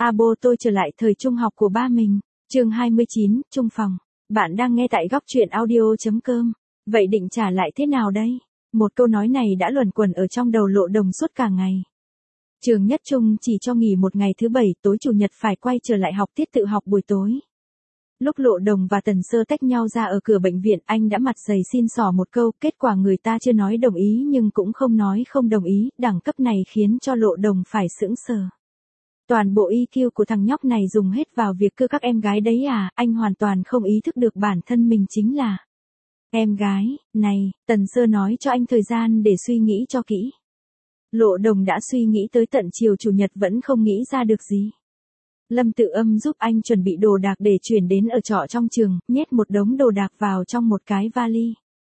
Abo tôi trở lại thời trung học của ba mình. Chương 29, Trung phòng. Bạn đang nghe tại góc truyện audio.com. Vậy định trả lại thế nào đây? Một câu nói này đã luẩn quẩn ở trong đầu Lộ Đồng suốt cả ngày. Trường Nhất Trung chỉ cho nghỉ một ngày thứ bảy, tối chủ nhật phải quay trở lại học tiết tự học buổi tối. Lúc Lộ Đồng và Tần Sơ tách nhau ra ở cửa bệnh viện, anh đã mặt dày xin xỏ một câu, kết quả người ta chưa nói đồng ý nhưng cũng không nói không đồng ý, đẳng cấp này khiến cho Lộ Đồng phải sững sờ. Toàn bộ EQ của thằng nhóc này dùng hết vào việc cưa các em gái đấy à, anh hoàn toàn không ý thức được bản thân mình chính là em gái. Này, Tần Sơ nói cho anh thời gian để suy nghĩ cho kỹ. Lộ Đồng đã suy nghĩ tới tận chiều chủ nhật vẫn không nghĩ ra được gì. Lâm Tự Âm giúp anh chuẩn bị đồ đạc để chuyển đến ở trọ trong trường, nhét một đống đồ đạc vào trong một cái vali.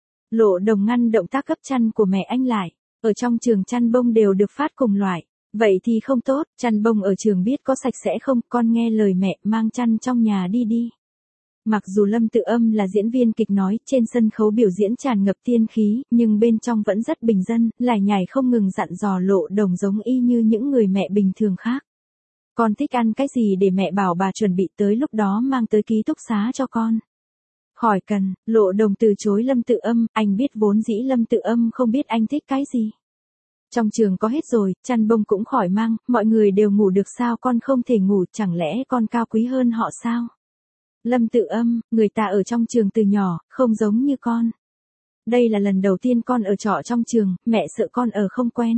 Lộ Đồng ngăn động tác gấp chăn của mẹ anh lại. Ở trong trường chăn bông đều được phát cùng loại. Vậy thì không tốt, chăn bông ở trường biết có sạch sẽ không, con nghe lời mẹ, mang chăn trong nhà đi đi. Mặc dù Lâm Tự Âm là diễn viên kịch nói, trên sân khấu biểu diễn tràn ngập tiên khí, nhưng bên trong vẫn rất bình dân, lải nhải không ngừng dặn dò Lộ Đồng giống y như những người mẹ bình thường khác. Con thích ăn cái gì để mẹ bảo bà chuẩn bị tới lúc đó mang tới ký túc xá cho con. Khỏi cần, Lộ Đồng từ chối Lâm Tự Âm, anh biết vốn dĩ Lâm Tự Âm không biết anh thích cái gì. Trong trường có hết rồi, chăn bông cũng khỏi mang, mọi người đều ngủ được sao con không thể ngủ, chẳng lẽ con cao quý hơn họ sao? Lâm Tự Âm, người ta ở trong trường từ nhỏ, không giống như con. Đây là lần đầu tiên con ở trọ trong trường, mẹ sợ con ở không quen.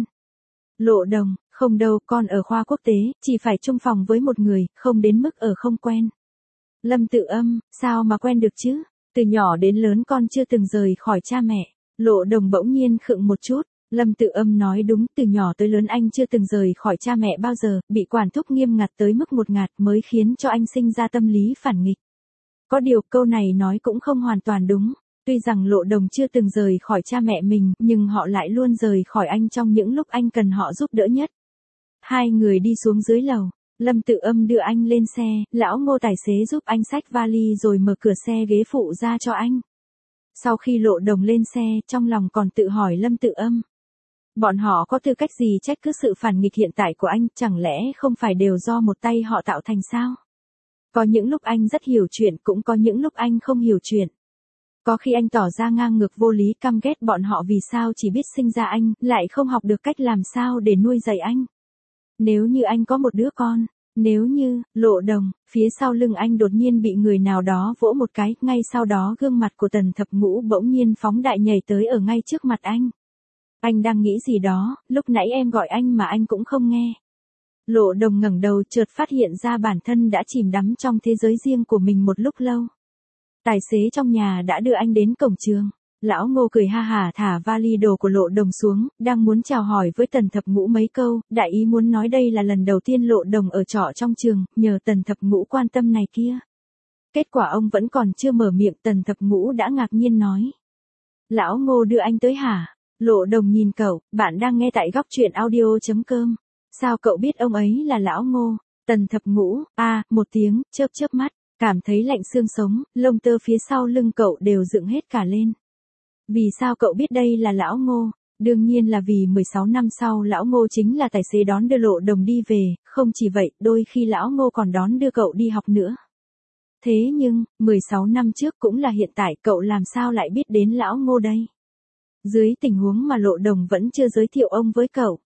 Lộ Đồng, không đâu, con ở khoa quốc tế, chỉ phải chung phòng với một người, không đến mức ở không quen. Lâm Tự Âm, sao mà quen được chứ? Từ nhỏ đến lớn con chưa từng rời khỏi cha mẹ. Lộ Đồng bỗng nhiên khựng một chút. Lâm Tự Âm nói đúng, từ nhỏ tới lớn anh chưa từng rời khỏi cha mẹ bao giờ, bị quản thúc nghiêm ngặt tới mức một ngạt mới khiến cho anh sinh ra tâm lý phản nghịch. Có điều câu này nói cũng không hoàn toàn đúng, tuy rằng Lộ Đồng chưa từng rời khỏi cha mẹ mình, nhưng họ lại luôn rời khỏi anh trong những lúc anh cần họ giúp đỡ nhất. Hai người đi xuống dưới lầu, Lâm Tự Âm đưa anh lên xe, lão Ngô tài xế giúp anh xách vali rồi mở cửa xe ghế phụ ra cho anh. Sau khi Lộ Đồng lên xe, trong lòng còn tự hỏi Lâm Tự Âm. Bọn họ có tư cách gì trách cứ sự phản nghịch hiện tại của anh, chẳng lẽ không phải đều do một tay họ tạo thành sao? Có những lúc anh rất hiểu chuyện, cũng có những lúc anh không hiểu chuyện. Có khi anh tỏ ra ngang ngược vô lý, căm ghét bọn họ vì sao chỉ biết sinh ra anh, lại không học được cách làm sao để nuôi dạy anh. Nếu như anh có một đứa con, nếu như, Lộ Đồng, phía sau lưng anh đột nhiên bị người nào đó vỗ một cái, ngay sau đó gương mặt của Tần Thập Ngũ bỗng nhiên phóng đại nhảy tới ở ngay trước mặt anh. Anh đang nghĩ gì đó, lúc nãy em gọi anh mà anh cũng không nghe. Lộ Đồng ngẩng đầu chợt phát hiện ra bản thân đã chìm đắm trong thế giới riêng của mình một lúc lâu. Tài xế trong nhà đã đưa anh đến cổng trường. Lão Ngô cười ha hả thả vali đồ của Lộ Đồng xuống, đang muốn chào hỏi với Tần Thập Ngũ mấy câu, đại ý muốn nói đây là lần đầu tiên Lộ Đồng ở trọ trong trường, nhờ Tần Thập Ngũ quan tâm này kia. Kết quả ông vẫn còn chưa mở miệng, Tần Thập Ngũ đã ngạc nhiên nói. Lão Ngô đưa anh tới hả? Lộ Đồng nhìn cậu, bạn đang nghe tại góc truyện audio.com. Sao cậu biết ông ấy là Lão Ngô? Tần Thập Ngũ, một tiếng, chớp chớp mắt, cảm thấy lạnh xương sống, lông tơ phía sau lưng cậu đều dựng hết cả lên. Vì sao cậu biết đây là Lão Ngô? Đương nhiên là vì 16 năm sau Lão Ngô chính là tài xế đón đưa Lộ Đồng đi về, không chỉ vậy, đôi khi Lão Ngô còn đón đưa cậu đi học nữa. Thế nhưng, 16 năm trước cũng là hiện tại, cậu làm sao lại biết đến Lão Ngô đây? Dưới tình huống mà Lộ Đồng vẫn chưa giới thiệu ông với cậu.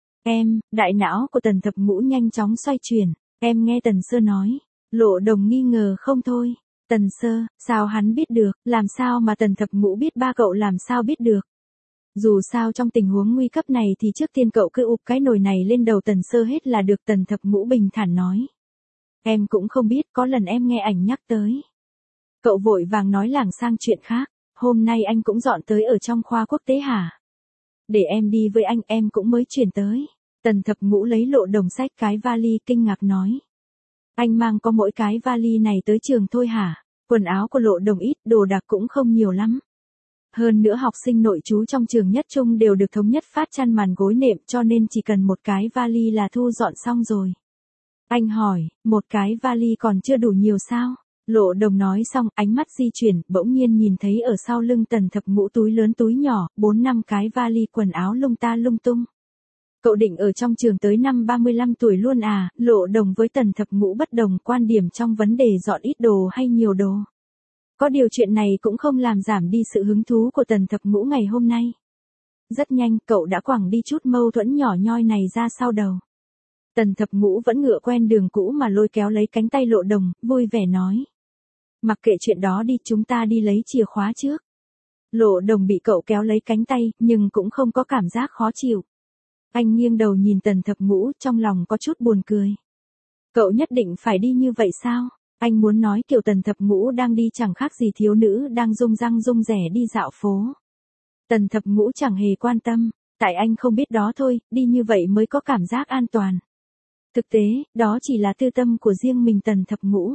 Đại não của Tần Thập Ngũ nhanh chóng xoay chuyển, em nghe Tần Sơ nói. Lộ Đồng nghi ngờ không thôi. Tần Sơ, sao hắn biết được, làm sao mà Tần Thập Ngũ biết ba cậu làm sao biết được. Dù sao trong tình huống nguy cấp này thì trước tiên cậu cứ ụp cái nồi này lên đầu Tần Sơ hết là được, Tần Thập Ngũ bình thản nói. Em cũng không biết, có lần em nghe ảnh nhắc tới. Cậu vội vàng nói lảng sang chuyện khác. Hôm nay anh cũng dọn tới ở trong khoa quốc tế hả? Để em đi với anh, em cũng mới chuyển tới. Tần Thập Ngũ lấy Lộ Đồng xách cái vali kinh ngạc nói. Anh mang có mỗi cái vali này tới trường thôi hả? Quần áo của Lộ Đồng ít, đồ đạc cũng không nhiều lắm. Hơn nữa học sinh nội trú trong trường Nhất Trung đều được thống nhất phát chăn màn gối nệm, cho nên chỉ cần một cái vali là thu dọn xong rồi. Anh hỏi, một cái vali còn chưa đủ nhiều sao? Lộ Đồng nói xong, ánh mắt di chuyển, bỗng nhiên nhìn thấy ở sau lưng Tần Thập Ngũ túi lớn túi nhỏ, 4-5 cái vali quần áo lung ta lung tung. Cậu định ở trong trường tới năm 35 tuổi luôn à? Lộ Đồng với Tần Thập Ngũ bất đồng quan điểm trong vấn đề dọn ít đồ hay nhiều đồ. Có điều chuyện này cũng không làm giảm đi sự hứng thú của Tần Thập Ngũ ngày hôm nay. Rất nhanh cậu đã quẳng đi chút mâu thuẫn nhỏ nhoi này ra sau đầu. Tần Thập Ngũ vẫn ngựa quen đường cũ mà lôi kéo lấy cánh tay Lộ Đồng, vui vẻ nói. Mặc kệ chuyện đó đi, chúng ta đi lấy chìa khóa trước. Lộ Đồng bị cậu kéo lấy cánh tay, nhưng cũng không có cảm giác khó chịu. Anh nghiêng đầu nhìn Tần Thập Ngũ, trong lòng có chút buồn cười. Cậu nhất định phải đi như vậy sao? Anh muốn nói kiểu Tần Thập Ngũ đang đi chẳng khác gì thiếu nữ đang rung răng rung rẻ đi dạo phố. Tần Thập Ngũ chẳng hề quan tâm, tại anh không biết đó thôi, đi như vậy mới có cảm giác an toàn. Thực tế, đó chỉ là tư tâm của riêng mình Tần Thập Ngũ.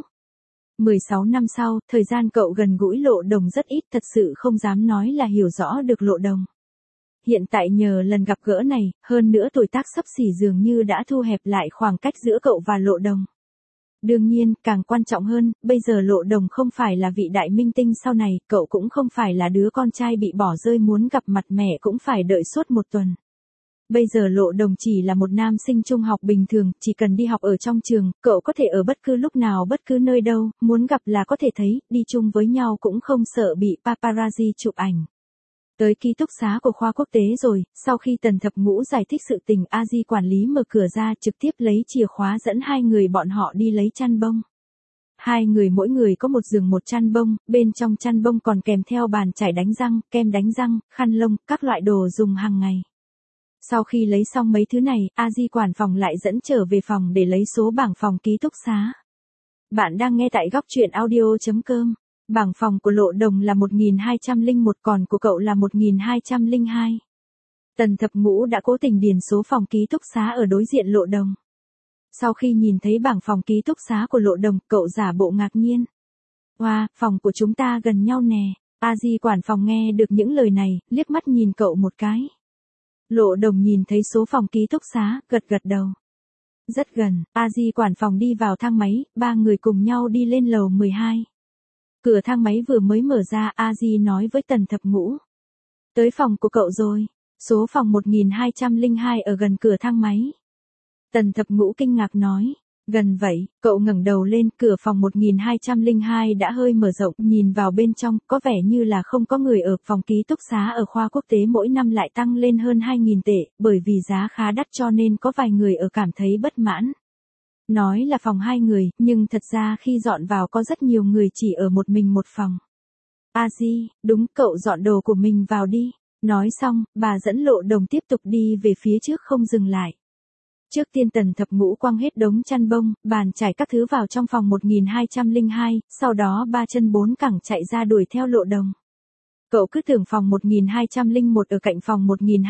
16 năm sau, thời gian cậu gần gũi Lộ Đồng rất ít, thật sự không dám nói là hiểu rõ được Lộ Đồng. Hiện tại nhờ lần gặp gỡ này, hơn nữa tuổi tác xấp xỉ dường như đã thu hẹp lại khoảng cách giữa cậu và Lộ Đồng. Đương nhiên, càng quan trọng hơn, bây giờ Lộ Đồng không phải là vị đại minh tinh sau này, cậu cũng không phải là đứa con trai bị bỏ rơi muốn gặp mặt mẹ cũng phải đợi suốt một tuần. Bây giờ Lộ Đồng chỉ là một nam sinh trung học bình thường, chỉ cần đi học ở trong trường, cậu có thể ở bất cứ lúc nào bất cứ nơi đâu, muốn gặp là có thể thấy, đi chung với nhau cũng không sợ bị paparazzi chụp ảnh. Tới ký túc xá của khoa quốc tế rồi, sau khi Tần Thập Ngũ giải thích sự tình, A Di quản lý mở cửa ra trực tiếp lấy chìa khóa dẫn hai người bọn họ đi lấy chăn bông. Hai người mỗi người có một giường một chăn bông, bên trong chăn bông còn kèm theo bàn chải đánh răng, kem đánh răng, khăn lông, các loại đồ dùng hàng ngày. Sau khi lấy xong mấy thứ này, A Di quản phòng lại dẫn trở về phòng để lấy số bảng phòng ký túc xá. Bạn đang nghe tại góc truyện audio.com. Bảng phòng của Lộ Đồng là 1201, còn của cậu là 1202. Tần Thập Ngũ đã cố tình điền số phòng ký túc xá ở đối diện Lộ Đồng. Sau khi nhìn thấy bảng phòng ký túc xá của Lộ Đồng, cậu giả bộ ngạc nhiên. Wow, phòng của chúng ta gần nhau nè. A Di quản phòng nghe được những lời này, liếc mắt nhìn cậu một cái. Lộ Đồng nhìn thấy số phòng ký túc xá, gật gật đầu. Rất gần, A Di quản phòng đi vào thang máy, ba người cùng nhau đi lên lầu 12. Cửa thang máy vừa mới mở ra, A Di nói với Tần Thập Ngũ. Tới phòng của cậu rồi, số phòng 1202 ở gần cửa thang máy. Tần Thập Ngũ kinh ngạc nói, gần vậy, cậu ngẩng đầu lên, cửa phòng 1202 đã hơi mở rộng, nhìn vào bên trong, có vẻ như là không có người ở. Phòng ký túc xá ở khoa quốc tế mỗi năm lại tăng lên hơn 2.000 tệ, bởi vì giá khá đắt cho nên có vài người ở cảm thấy bất mãn. Nói là phòng 2 người, nhưng thật ra khi dọn vào có rất nhiều người chỉ ở một mình một phòng. A Di, đúng, cậu dọn đồ của mình vào đi. Nói xong, bà dẫn Lộ Đồng tiếp tục đi về phía trước không dừng lại. Trước tiên Tần Thập Ngũ quăng hết đống chăn bông, bàn chải các thứ vào trong phòng 1202, sau đó ba chân bốn cẳng chạy ra đuổi theo Lộ Đồng. Cậu cứ tưởng phòng 1201 ở cạnh phòng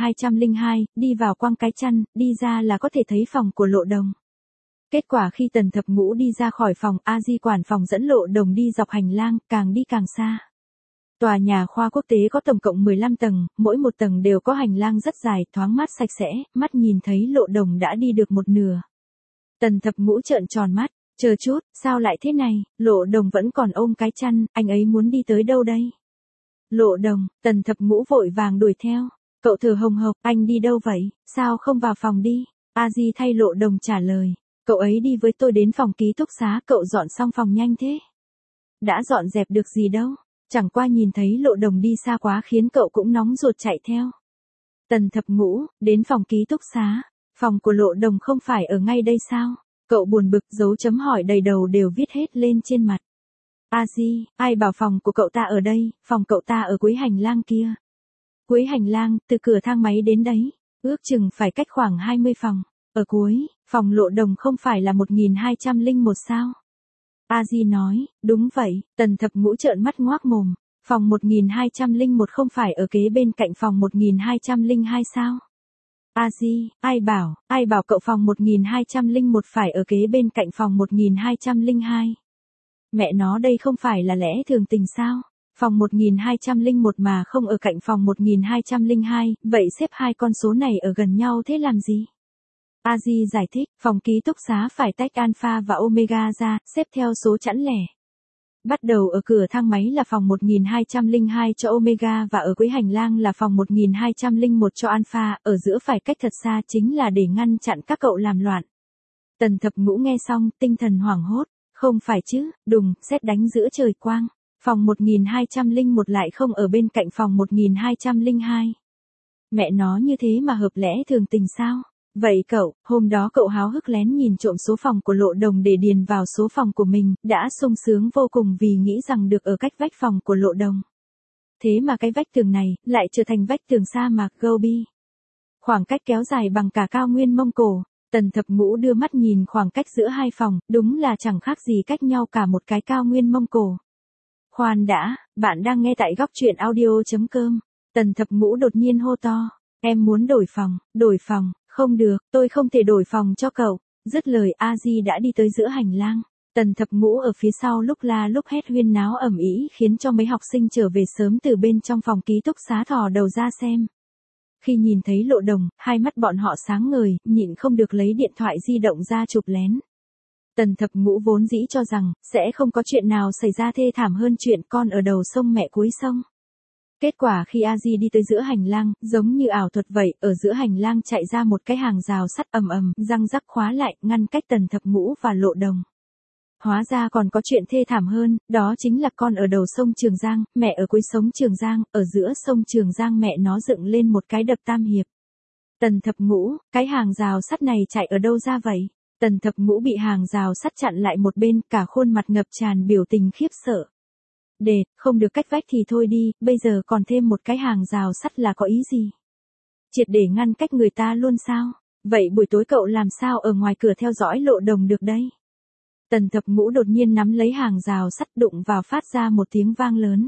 1202, đi vào quăng cái chăn, đi ra là có thể thấy phòng của Lộ Đồng. Kết quả khi Tần Thập Ngũ đi ra khỏi phòng, A Di quản phòng dẫn Lộ Đồng đi dọc hành lang, càng đi càng xa. Tòa nhà khoa quốc tế có tổng cộng 15 tầng, mỗi một tầng đều có hành lang rất dài, thoáng mát sạch sẽ, mắt nhìn thấy Lộ Đồng đã đi được một nửa. Tần Thập Ngũ trợn tròn mắt, chờ chút, sao lại thế này, Lộ Đồng vẫn còn ôm cái chăn, anh ấy muốn đi tới đâu đây? Lộ Đồng, Tần Thập Ngũ vội vàng đuổi theo, cậu thở hồng hộc, anh đi đâu vậy, sao không vào phòng đi? A Di thay Lộ Đồng trả lời, cậu ấy đi với tôi đến phòng ký túc xá, cậu dọn xong phòng nhanh thế. Đã dọn dẹp được gì đâu. Chẳng qua nhìn thấy Lộ Đồng đi xa quá khiến cậu cũng nóng ruột chạy theo. Tần Thập Ngũ, đến phòng ký túc xá. Phòng của Lộ Đồng không phải ở ngay đây sao? Cậu buồn bực, dấu chấm hỏi đầy đầu đều viết hết lên trên mặt. A Di, ai bảo phòng của cậu ta ở đây, phòng cậu ta ở cuối hành lang kia. Cuối hành lang, từ cửa thang máy đến đấy, ước chừng phải cách khoảng 20 phòng. Ở cuối, phòng Lộ Đồng không phải là 1201 sao? A Di nói, đúng vậy. Tần Thập Ngũ trợn mắt ngoác mồm. Phòng 1201 không phải ở kế bên cạnh phòng 1202 sao? A Di, ai bảo cậu phòng 1201 phải ở kế bên cạnh phòng 1202? Mẹ nó, đây không phải là lẽ thường tình sao? Phòng 1201 mà không ở cạnh phòng 1202, vậy xếp hai con số này ở gần nhau thế làm gì? A Di giải thích, phòng ký túc xá phải tách alpha và omega ra, xếp theo số chẵn lẻ. Bắt đầu ở cửa thang máy là phòng 1202 cho Omega và ở cuối hành lang là phòng 1201 cho Alpha, ở giữa phải cách thật xa chính là để ngăn chặn các cậu làm loạn. Tần Thập Ngũ nghe xong, tinh thần hoảng hốt, không phải chứ, đùng, sét đánh giữa trời quang. Phòng 1201 lại không ở bên cạnh phòng 1202. Mẹ nó như thế mà hợp lẽ thường tình sao? Vậy cậu, hôm đó cậu háo hức lén nhìn trộm số phòng của Lộ Đồng để điền vào số phòng của mình, đã sung sướng vô cùng vì nghĩ rằng được ở cách vách phòng của Lộ Đồng. Thế mà cái vách tường này, lại trở thành vách tường sa mạc Gobi. Khoảng cách kéo dài bằng cả cao nguyên Mông Cổ. Tần Thập Ngũ đưa mắt nhìn khoảng cách giữa hai phòng, đúng là chẳng khác gì cách nhau cả một cái cao nguyên Mông Cổ. Khoan đã, bạn đang nghe tại góc truyện audio.com. Tần Thập Ngũ đột nhiên hô to, em muốn đổi phòng, không được, tôi không thể đổi phòng cho cậu. Dứt lời A Di đã đi tới giữa hành lang. Tần Thập Ngũ ở phía sau lúc la lúc hét huyên náo ầm ĩ khiến cho mấy học sinh trở về sớm từ bên trong phòng ký túc xá thò đầu ra xem. Khi nhìn thấy Lộ Đồng, hai mắt bọn họ sáng ngời, nhịn không được lấy điện thoại di động ra chụp lén. Tần Thập Ngũ vốn dĩ cho rằng, sẽ không có chuyện nào xảy ra thê thảm hơn chuyện con ở đầu sông mẹ cuối sông. Kết quả khi A Di đi tới giữa hành lang, giống như ảo thuật vậy, ở giữa hành lang chạy ra một cái hàng rào sắt ầm ầm, răng rắc khóa lại, ngăn cách Tần Thập Ngũ và Lộ Đồng. Hóa ra còn có chuyện thê thảm hơn, đó chính là con ở đầu sông Trường Giang, mẹ ở cuối sông Trường Giang, ở giữa sông Trường Giang mẹ nó dựng lên một cái đập tam hiệp. Tần Thập Ngũ, cái hàng rào sắt này chạy ở đâu ra vậy? Tần Thập Ngũ bị hàng rào sắt chặn lại một bên, cả khuôn mặt ngập tràn biểu tình khiếp sợ. Không được cách vách thì thôi đi, bây giờ còn thêm một cái hàng rào sắt là có ý gì? Triệt để ngăn cách người ta luôn sao? Vậy buổi tối cậu làm sao ở ngoài cửa theo dõi Lộ Đồng được đây? Tần Thập Ngũ đột nhiên nắm lấy hàng rào sắt đụng vào phát ra một tiếng vang lớn.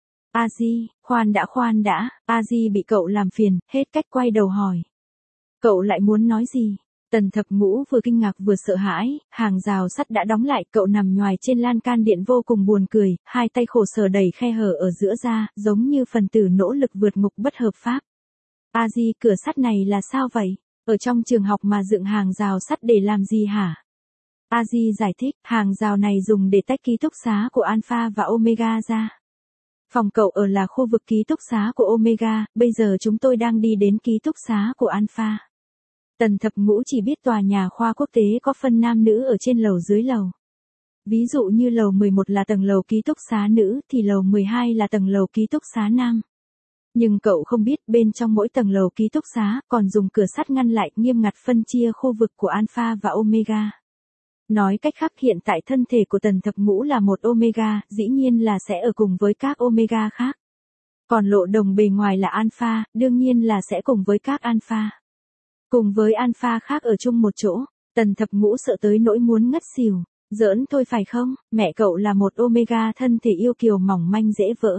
A Di, khoan đã, A Di bị cậu làm phiền, hết cách quay đầu hỏi. Cậu lại muốn nói gì? Tần Thập Ngũ vừa kinh ngạc vừa sợ hãi, hàng rào sắt đã đóng lại, cậu nằm nhoài trên lan can điện vô cùng buồn cười, hai tay khổ sở đẩy khe hở ở giữa ra, giống như phần tử nỗ lực vượt ngục bất hợp pháp. A Di, cửa sắt này là sao vậy? Ở trong trường học mà dựng hàng rào sắt để làm gì hả? A Di giải thích, hàng rào này dùng để tách ký túc xá của Alpha và Omega ra. Phòng cậu ở là khu vực ký túc xá của Omega, bây giờ chúng tôi đang đi đến ký túc xá của Alpha. Tần Thập Ngũ chỉ biết tòa nhà khoa quốc tế có phân nam nữ ở trên lầu dưới lầu. Ví dụ như lầu 11 là tầng lầu ký túc xá nữ thì lầu 12 là tầng lầu ký túc xá nam. Nhưng cậu không biết bên trong mỗi tầng lầu ký túc xá còn dùng cửa sắt ngăn lại nghiêm ngặt phân chia khu vực của Alpha và Omega. Nói cách khác hiện tại thân thể của Tần Thập Ngũ là một Omega, dĩ nhiên là sẽ ở cùng với các Omega khác. Còn Lộ Đồng bề ngoài là Alpha, đương nhiên là sẽ cùng với các Alpha. Cùng với Alpha khác ở chung một chỗ, Tần Thập Ngũ sợ tới nỗi muốn ngất xỉu. Giỡn thôi phải không, mẹ cậu là một Omega thân thể yêu kiều mỏng manh dễ vỡ.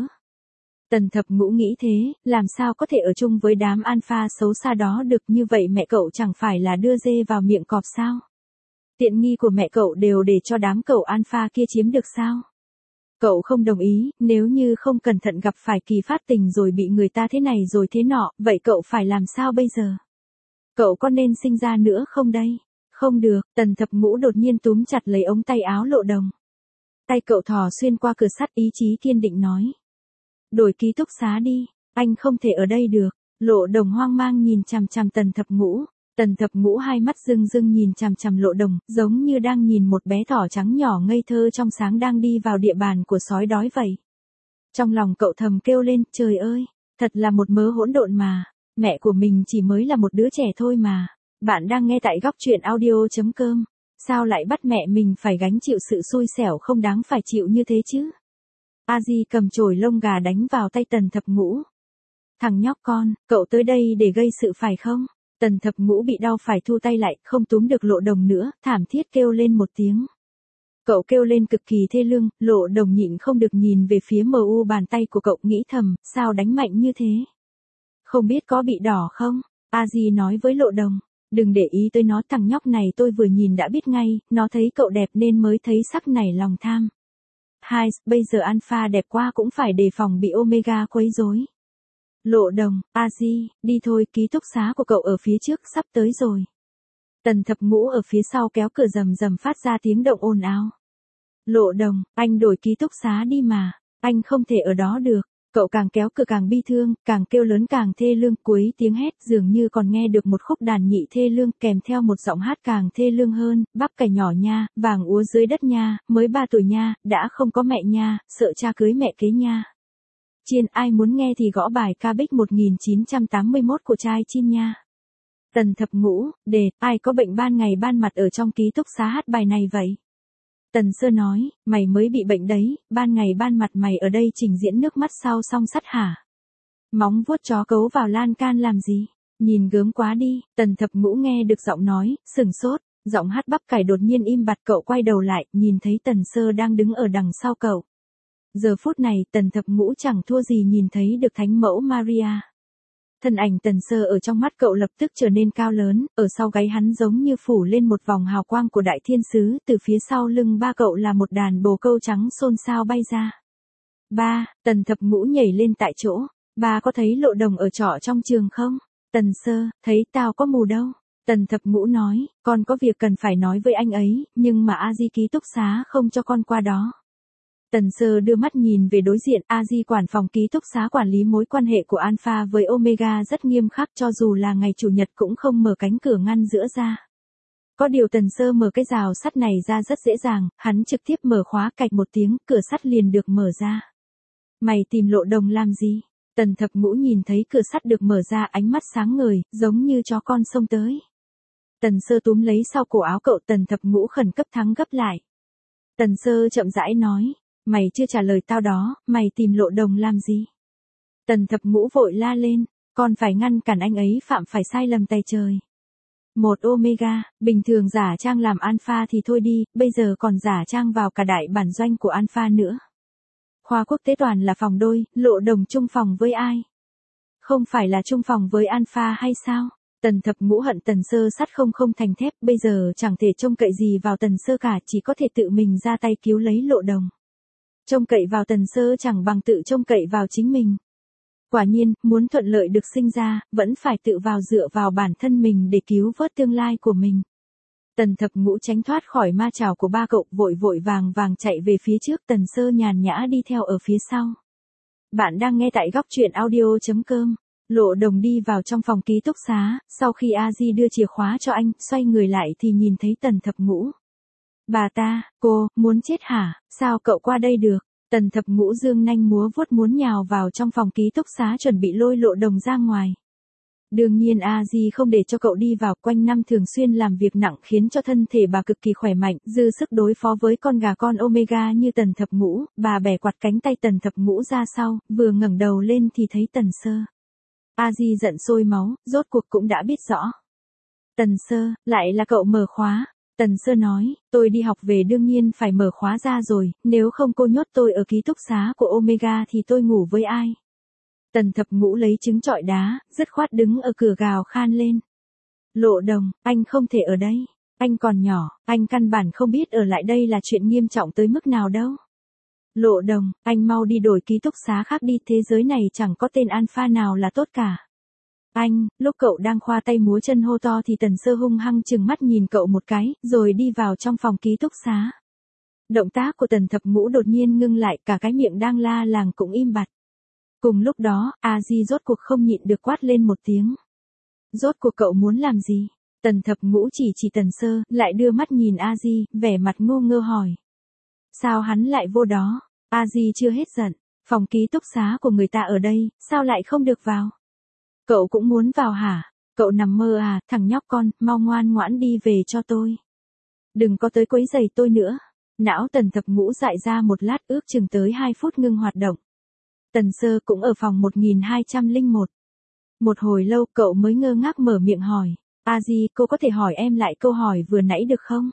Tần Thập Ngũ nghĩ thế, làm sao có thể ở chung với đám Alpha xấu xa đó được, như vậy mẹ cậu chẳng phải là đưa dê vào miệng cọp sao? Tiện nghi của mẹ cậu đều để cho đám cậu Alpha kia chiếm được sao? Cậu không đồng ý, nếu như không cẩn thận gặp phải kỳ phát tình rồi bị người ta thế này rồi thế nọ, vậy cậu phải làm sao bây giờ? Cậu có nên sinh ra nữa không đây? Không được, Tần Thập Ngũ đột nhiên túm chặt lấy ống tay áo Lộ Đồng. Tay cậu thò xuyên qua cửa sắt, ý chí kiên định nói. Đổi ký túc xá đi, anh không thể ở đây được. Lộ Đồng hoang mang nhìn chằm chằm Tần Thập Ngũ. Tần Thập Ngũ hai mắt rưng rưng nhìn chằm chằm Lộ Đồng, giống như đang nhìn một bé thỏ trắng nhỏ ngây thơ trong sáng đang đi vào địa bàn của sói đói vậy. Trong lòng cậu thầm kêu lên, trời ơi, thật là một mớ hỗn độn mà. Mẹ của mình chỉ mới là một đứa trẻ thôi mà. Bạn đang nghe tại góc truyện audio.com. Sao lại bắt mẹ mình phải gánh chịu sự xui xẻo không đáng phải chịu như thế chứ? A Di cầm chổi lông gà đánh vào tay Tần Thập Ngũ. Thằng nhóc con, cậu tới đây để gây sự phải không? Tần Thập Ngũ bị đau phải thu tay lại, không túm được Lộ Đồng nữa, thảm thiết kêu lên một tiếng. Cậu kêu lên cực kỳ thê lương, Lộ Đồng nhịn không được nhìn về phía MU bàn tay của cậu, nghĩ thầm, sao đánh mạnh như thế? Không biết có bị đỏ không? A Di nói với Lộ Đồng, đừng để ý tới nó, thằng nhóc này tôi vừa nhìn đã biết ngay, nó thấy cậu đẹp nên mới thấy sắc nảy lòng tham. Hai, bây giờ Alpha đẹp quá cũng phải đề phòng bị Omega quấy rối. Lộ Đồng, A Di, đi thôi, ký túc xá của cậu ở phía trước sắp tới rồi. Tần Thập Ngũ ở phía sau kéo cửa rầm rầm phát ra tiếng động ồn ào. Lộ Đồng, anh đổi ký túc xá đi mà, anh không thể ở đó được. Cậu càng kéo cửa càng bi thương, càng kêu lớn càng thê lương, cuối tiếng hét dường như còn nghe được một khúc đàn nhị thê lương kèm theo một giọng hát càng thê lương hơn, bắp cải nhỏ nha, vàng úa dưới đất nha, mới 3 tuổi nha, đã không có mẹ nha, sợ cha cưới mẹ kế nha. Chiên ai muốn nghe thì gõ bài ca bích 1981 của trai Chin nha. Tần Thập Ngũ, đề, ai có bệnh ban ngày ban mặt ở trong ký túc xá hát bài này vậy? Tần Sơ nói, mày mới bị bệnh đấy, ban ngày ban mặt mày ở đây trình diễn nước mắt sau song sắt hả? Móng vuốt chó cấu vào lan can làm gì? Nhìn gớm quá đi. Tần Thập Ngũ nghe được giọng nói, sừng sốt, giọng hát bắp cải đột nhiên im bặt, cậu quay đầu lại, nhìn thấy Tần Sơ đang đứng ở đằng sau cậu. Giờ phút này Tần Thập Ngũ chẳng thua gì nhìn thấy được Thánh Mẫu Maria. Thân ảnh Tần Sơ ở trong mắt cậu lập tức trở nên cao lớn, ở sau gáy hắn giống như phủ lên một vòng hào quang của đại thiên sứ, từ phía sau lưng ba cậu là một đàn bồ câu trắng xôn xao bay ra. Ba, Tần Thập Ngũ nhảy lên tại chỗ, ba có thấy Lộ Đồng ở trọ trong trường không? Tần Sơ, thấy tao có mù đâu. Tần Thập Ngũ nói, con có việc cần phải nói với anh ấy, nhưng mà A Di ký túc xá không cho con qua đó. Tần Sơ đưa mắt nhìn về đối diện, A Di quản phòng ký túc xá quản lý mối quan hệ của Alpha với Omega rất nghiêm khắc, cho dù là ngày chủ nhật cũng không mở cánh cửa ngăn giữa ra. Có điều Tần Sơ mở cái rào sắt này ra rất dễ dàng, hắn trực tiếp mở khóa cạch một tiếng, cửa sắt liền được mở ra. Mày tìm Lộ Đồng làm gì? Tần Thập Ngũ nhìn thấy cửa sắt được mở ra, ánh mắt sáng ngời, giống như chó con xông tới. Tần Sơ túm lấy sau cổ áo cậu, Tần Thập Ngũ khẩn cấp thắng gấp lại. Tần Sơ chậm rãi nói, mày chưa trả lời tao đó, mày tìm Lộ Đồng làm gì? Tần Thập Ngũ vội la lên, con phải ngăn cản anh ấy phạm phải sai lầm tày trời. Một Omega, bình thường giả trang làm Alpha thì thôi đi, bây giờ còn giả trang vào cả đại bản doanh của Alpha nữa. Khoa quốc tế toàn là phòng đôi, Lộ Đồng chung phòng với ai? Không phải là chung phòng với Alpha hay sao? Tần Thập Ngũ hận Tần Sơ sắt không thành thép, bây giờ chẳng thể trông cậy gì vào Tần Sơ cả, chỉ có thể tự mình ra tay cứu lấy Lộ Đồng. Trông cậy vào Tần Sơ chẳng bằng tự trông cậy vào chính mình. Quả nhiên, muốn thuận lợi được sinh ra, vẫn phải tự dựa vào bản thân mình để cứu vớt tương lai của mình. Tần Thập Ngũ tránh thoát khỏi ma chảo của ba cậu, vội vàng chạy về phía trước, Tần Sơ nhàn nhã đi theo ở phía sau. Bạn đang nghe tại góc truyện audio.com. Lộ Đồng đi vào trong phòng ký túc xá, sau khi A Di đưa chìa khóa cho anh, xoay người lại thì nhìn thấy Tần Thập Ngũ. Bà ta, cô, muốn chết hả, sao cậu qua đây được? Tần Thập Ngũ dương nanh múa vuốt muốn nhào vào trong phòng ký túc xá chuẩn bị lôi Lộ Đồng ra ngoài. Đương nhiên A Di không để cho cậu đi vào, quanh năm thường xuyên làm việc nặng khiến cho thân thể bà cực kỳ khỏe mạnh, dư sức đối phó với con gà con Omega như Tần Thập Ngũ, bà bẻ quạt cánh tay Tần Thập Ngũ ra sau, vừa ngẩng đầu lên thì thấy Tần Sơ. A Di giận sôi máu, rốt cuộc cũng đã biết rõ. Tần Sơ, lại là cậu mở khóa. Tần Sơ nói, tôi đi học về đương nhiên phải mở khóa ra rồi, nếu không cô nhốt tôi ở ký túc xá của Omega thì tôi ngủ với ai? Tần Thập Ngũ lấy trứng trọi đá, dứt khoát đứng ở cửa gào khan lên. Lộ Đồng, anh không thể ở đây. Anh còn nhỏ, anh căn bản không biết ở lại đây là chuyện nghiêm trọng tới mức nào đâu. Lộ Đồng, anh mau đi đổi ký túc xá khác đi, thế giới này chẳng có tên Alpha nào là tốt cả. Anh, lúc cậu đang khoa tay múa chân hô to thì Tần Sơ hung hăng chừng mắt nhìn cậu một cái, rồi đi vào trong phòng ký túc xá. Động tác của Tần Thập Ngũ đột nhiên ngưng lại, cả cái miệng đang la làng cũng im bặt. Cùng lúc đó, A Di rốt cuộc không nhịn được quát lên một tiếng. Rốt cuộc cậu muốn làm gì? Tần Thập Ngũ chỉ Tần Sơ, lại đưa mắt nhìn A Di, vẻ mặt ngô ngơ hỏi. Sao hắn lại vô đó? A Di chưa hết giận, phòng ký túc xá của người ta ở đây, sao lại không được vào? Cậu cũng muốn vào hả? Cậu nằm mơ à, thằng nhóc con, mau ngoan ngoãn đi về cho tôi. Đừng có tới quấy rầy tôi nữa. Não Tần Thập Ngũ dại ra một lát, ước chừng tới 2 phút ngưng hoạt động. Tần Sơ cũng ở phòng 1201. Một hồi lâu cậu mới ngơ ngác mở miệng hỏi. A Di, cô có thể hỏi em lại câu hỏi vừa nãy được không?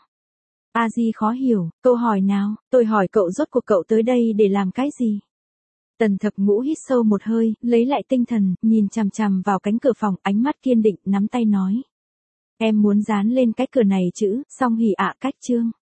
A Di khó hiểu, câu hỏi nào? Tôi hỏi cậu rốt cuộc cậu tới đây để làm cái gì? Tần Thập Ngũ hít sâu một hơi, lấy lại tinh thần, nhìn chằm chằm vào cánh cửa phòng, ánh mắt kiên định, nắm tay nói. Em muốn dán lên cái cửa này chữ, song hỉ ạ cách chương.